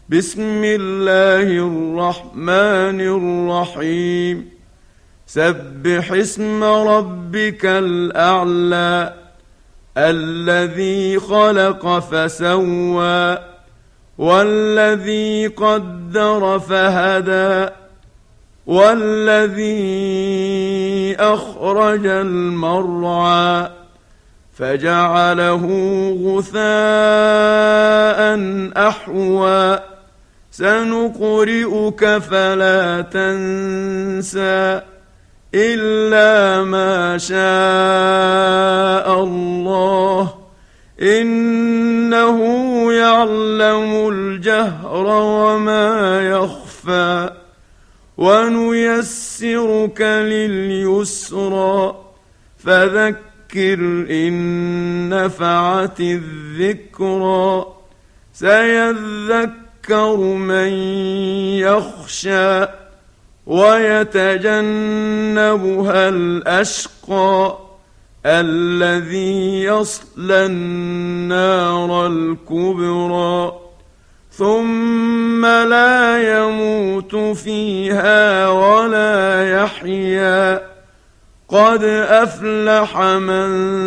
بسم الله الرحمن الرحيم سبح اسم ربك الأعلى الذي خلق فسوى والذي قدر فهدى والذي أخرج المرعى فجعله غثاء أحوى سنقرئك فلا تنسى إلا ما شاء الله إنه يعلم الجهر وما يخفى ونيسرك لليسرى فذكر إن نفعت الذكرى سيذكر من يخشى ويتجنبها الأشقى الذي يصلى النار الكبرى ثم لا يموت فيها ولا يحيا قد أفلح من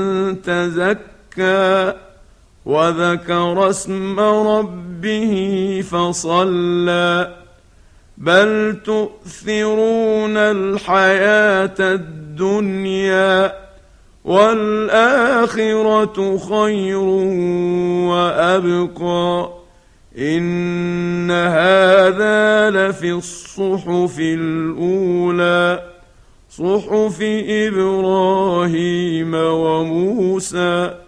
تزكى وذكر اسم ربه فصلى بل تؤثرون الحياة الدنيا والآخرة خير وأبقى إن هذا لفي الصحف الأولى صحف إبراهيم وموسى